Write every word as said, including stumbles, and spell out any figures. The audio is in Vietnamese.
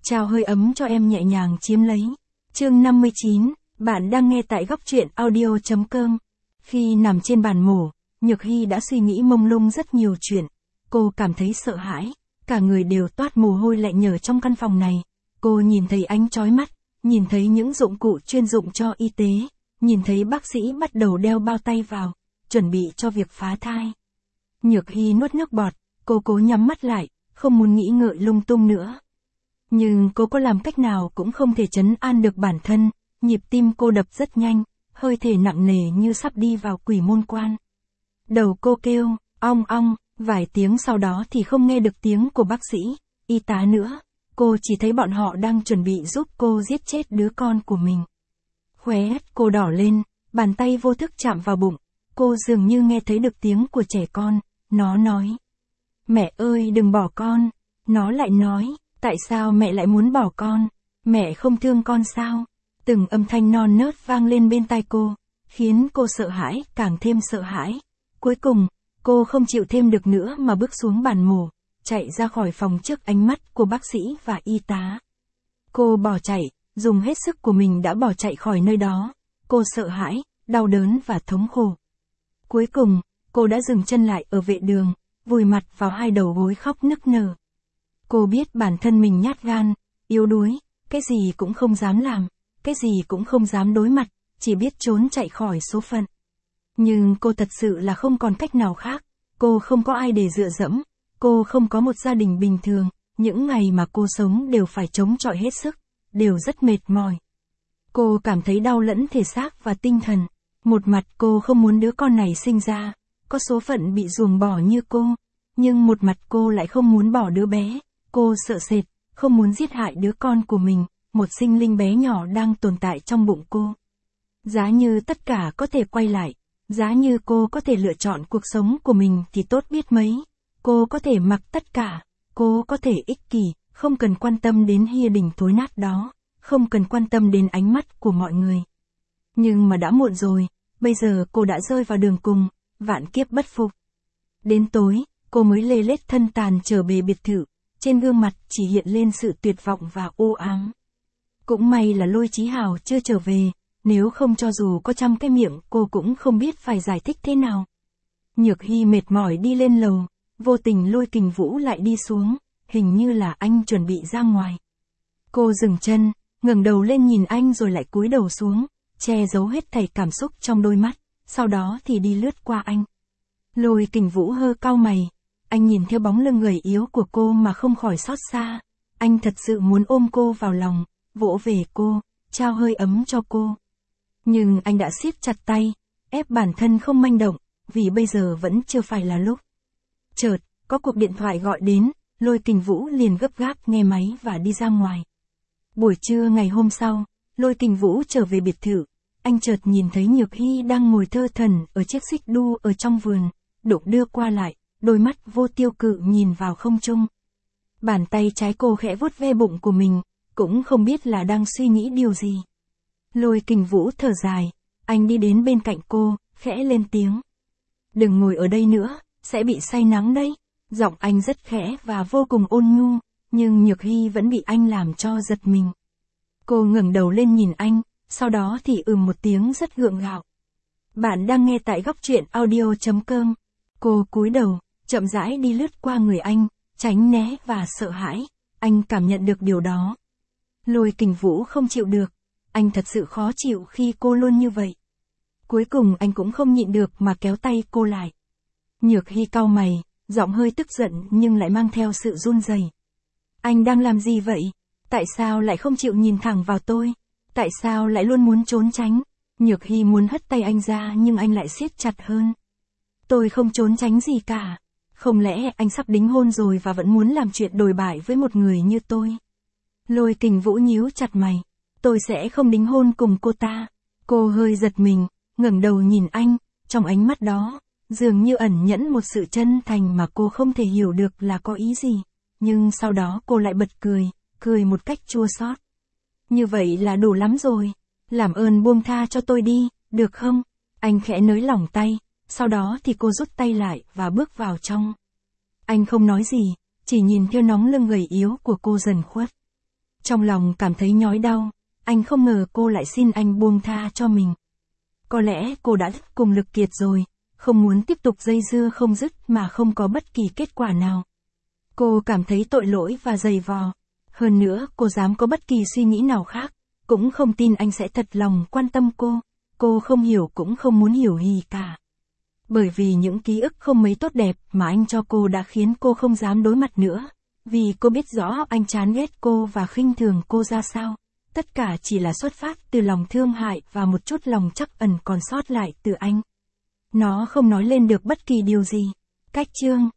Trao hơi ấm cho em nhẹ nhàng chiếm lấy. Chương năm mươi chín, bạn đang nghe tại góc truyện audio chấm com. Khi nằm trên bàn mổ, Nhược Hy đã suy nghĩ mông lung rất nhiều chuyện. Cô cảm thấy sợ hãi, cả người đều toát mồ hôi lạnh nhờ trong căn phòng này. Cô nhìn thấy ánh chói mắt, nhìn thấy những dụng cụ chuyên dụng cho y tế, nhìn thấy bác sĩ bắt đầu đeo bao tay vào, chuẩn bị cho việc phá thai. Nhược Hy nuốt nước bọt, cô cố nhắm mắt lại, không muốn nghĩ ngợi lung tung nữa. Nhưng cô có làm cách nào cũng không thể trấn an được bản thân, nhịp tim cô đập rất nhanh, hơi thể nặng nề như sắp đi vào quỷ môn quan. Đầu cô kêu, ong ong, vài tiếng sau đó thì không nghe được tiếng của bác sĩ, y tá nữa, cô chỉ thấy bọn họ đang chuẩn bị giúp cô giết chết đứa con của mình. Khóe mắt cô đỏ lên, bàn tay vô thức chạm vào bụng, cô dường như nghe thấy được tiếng của trẻ con, nó nói. Mẹ ơi đừng bỏ con, nó lại nói. Tại sao mẹ lại muốn bỏ con? Mẹ không thương con sao? Từng âm thanh non nớt vang lên bên tai cô, khiến cô sợ hãi, càng thêm sợ hãi. Cuối cùng, cô không chịu thêm được nữa mà bước xuống bàn mổ, chạy ra khỏi phòng trước ánh mắt của bác sĩ và y tá. Cô bỏ chạy, dùng hết sức của mình đã bỏ chạy khỏi nơi đó. Cô sợ hãi, đau đớn và thống khổ. Cuối cùng, cô đã dừng chân lại ở vệ đường, vùi mặt vào hai đầu gối khóc nức nở. Cô biết bản thân mình nhát gan, yếu đuối, cái gì cũng không dám làm, cái gì cũng không dám đối mặt, chỉ biết trốn chạy khỏi số phận. Nhưng cô thật sự là không còn cách nào khác, cô không có ai để dựa dẫm, cô không có một gia đình bình thường, những ngày mà cô sống đều phải chống chọi hết sức, đều rất mệt mỏi. Cô cảm thấy đau lẫn thể xác và tinh thần, một mặt cô không muốn đứa con này sinh ra, có số phận bị ruồng bỏ như cô, nhưng một mặt cô lại không muốn bỏ đứa bé. Cô sợ sệt, không muốn giết hại đứa con của mình, một sinh linh bé nhỏ đang tồn tại trong bụng cô. Giá như tất cả có thể quay lại, giá như cô có thể lựa chọn cuộc sống của mình thì tốt biết mấy. Cô có thể mặc tất cả, cô có thể ích kỷ, không cần quan tâm đến hia đình thối nát đó, không cần quan tâm đến ánh mắt của mọi người. Nhưng mà đã muộn rồi, bây giờ cô đã rơi vào đường cùng, vạn kiếp bất phục. Đến tối, cô mới lê lết thân tàn trở về biệt thự. Trên gương mặt chỉ hiện lên sự tuyệt vọng và u ám. Cũng may là Lôi Chí Hào chưa trở về, nếu không cho dù có trăm cái miệng cô cũng không biết phải giải thích thế nào. Nhược Hy mệt mỏi đi lên lầu, vô tình Lôi Kình Vũ lại đi xuống, hình như là anh chuẩn bị ra ngoài. Cô dừng chân, ngẩng đầu lên nhìn anh rồi lại cúi đầu xuống, che giấu hết thảy cảm xúc trong đôi mắt, sau đó thì đi lướt qua anh. Lôi Kình Vũ hơ cau mày. Anh nhìn theo bóng lưng gầy yếu của cô mà không khỏi xót xa. Anh thật sự muốn ôm cô vào lòng, vỗ về cô, trao hơi ấm cho cô. Nhưng anh đã siết chặt tay, ép bản thân không manh động, vì bây giờ vẫn chưa phải là lúc. Chợt, có cuộc điện thoại gọi đến, Lôi Kình Vũ liền gấp gáp nghe máy và đi ra ngoài. Buổi trưa ngày hôm sau, Lôi Kình Vũ trở về biệt thự. Anh chợt nhìn thấy Nhược Hy đang ngồi thơ thẩn ở chiếc xích đu ở trong vườn, đụng đưa qua lại. Đôi mắt vô tiêu cự nhìn vào không trung. Bàn tay trái cô khẽ vuốt ve bụng của mình, cũng không biết là đang suy nghĩ điều gì. Lôi Kình Vũ thở dài, anh đi đến bên cạnh cô, khẽ lên tiếng. Đừng ngồi ở đây nữa, sẽ bị say nắng đấy. Giọng anh rất khẽ và vô cùng ôn nhu, nhưng Nhược Hy vẫn bị anh làm cho giật mình. Cô ngẩng đầu lên nhìn anh, sau đó thì ừm một tiếng rất gượng gạo. Bạn đang nghe tại góc truyện audio chấm com. Cô cúi đầu, chậm rãi đi lướt qua người anh, tránh né và sợ hãi, anh cảm nhận được điều đó. Lôi Kình Vũ không chịu được, anh thật sự khó chịu khi cô luôn như vậy. Cuối cùng anh cũng không nhịn được mà kéo tay cô lại. Nhược Hy cau mày, giọng hơi tức giận nhưng lại mang theo sự run rẩy. Anh đang làm gì vậy? Tại sao lại không chịu nhìn thẳng vào tôi? Tại sao lại luôn muốn trốn tránh? Nhược Hy muốn hất tay anh ra nhưng anh lại siết chặt hơn. Tôi không trốn tránh gì cả. Không lẽ anh sắp đính hôn rồi và vẫn muốn làm chuyện đồi bại với một người như tôi? Lôi Kình Vũ nhíu chặt mày. Tôi sẽ không đính hôn cùng cô ta. Cô hơi giật mình, ngẩng đầu nhìn anh, trong ánh mắt đó, dường như ẩn nhẫn một sự chân thành mà cô không thể hiểu được là có ý gì. Nhưng sau đó cô lại bật cười, cười một cách chua xót. Như vậy là đủ lắm rồi. Làm ơn buông tha cho tôi đi, được không? Anh khẽ nới lỏng tay. Sau đó thì cô rút tay lại và bước vào trong. Anh không nói gì, chỉ nhìn theo nóng lưng gầy yếu của cô dần khuất. Trong lòng cảm thấy nhói đau, anh không ngờ cô lại xin anh buông tha cho mình. Có lẽ cô đã cùng Lực Kiệt rồi, không muốn tiếp tục dây dưa không dứt mà không có bất kỳ kết quả nào. Cô cảm thấy tội lỗi và dày vò. Hơn nữa cô dám có bất kỳ suy nghĩ nào khác, cũng không tin anh sẽ thật lòng quan tâm cô. Cô không hiểu cũng không muốn hiểu gì cả. Bởi vì những ký ức không mấy tốt đẹp mà anh cho cô đã khiến cô không dám đối mặt nữa. Vì cô biết rõ anh chán ghét cô và khinh thường cô ra sao. Tất cả chỉ là xuất phát từ lòng thương hại và một chút lòng trắc ẩn còn sót lại từ anh. Nó không nói lên được bất kỳ điều gì. Cách chương